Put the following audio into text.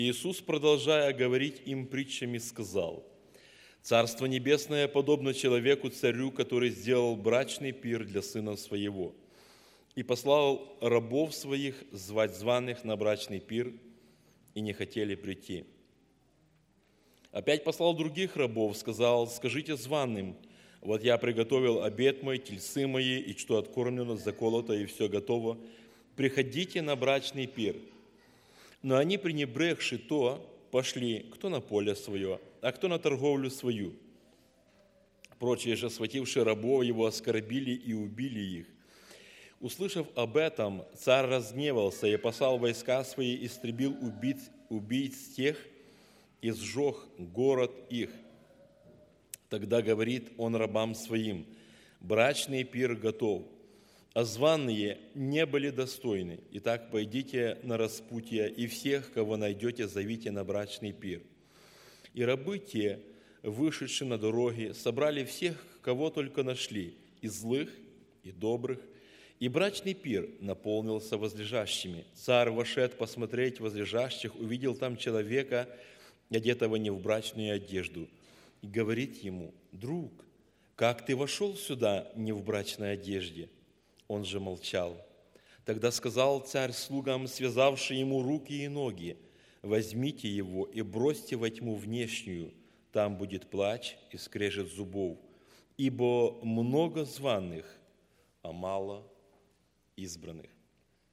Иисус, продолжая говорить им притчами, сказал: «Царство Небесное подобно человеку-царю, который сделал брачный пир для сына своего, и послал рабов своих звать званых на брачный пир, и не хотели прийти. Опять послал других рабов, сказал: скажите званым: вот я приготовил обед мой, тельцы мои, и что откормлено, заколото, и все готово. Приходите на брачный пир». Но они, пренебрегши то, пошли кто на поле свое, а кто на торговлю свою. Прочие же, схвативши рабов его, оскорбили и убили их. Услышав об этом, царь разгневался и послал войска свои, истребил убийц тех и сжег город их. Тогда говорит он рабам своим: брачный пир готов, а званые не были достойны. Итак, пойдите на распутье, и всех, кого найдете, зовите на брачный пир. И рабы те, вышедшие на дороги, собрали всех, кого только нашли, и злых, и добрых, и брачный пир наполнился возлежащими. Царь, вошед посмотреть возлежащих, увидел там человека, одетого не в брачную одежду, и говорит ему: «Друг, как ты вошел сюда не в брачной одежде?» Он же молчал. Тогда сказал царь слугам, связавши ему руки и ноги: «Возьмите его и бросьте во тьму внешнюю, там будет плач и скрежет зубов, ибо много званых, а мало избранных».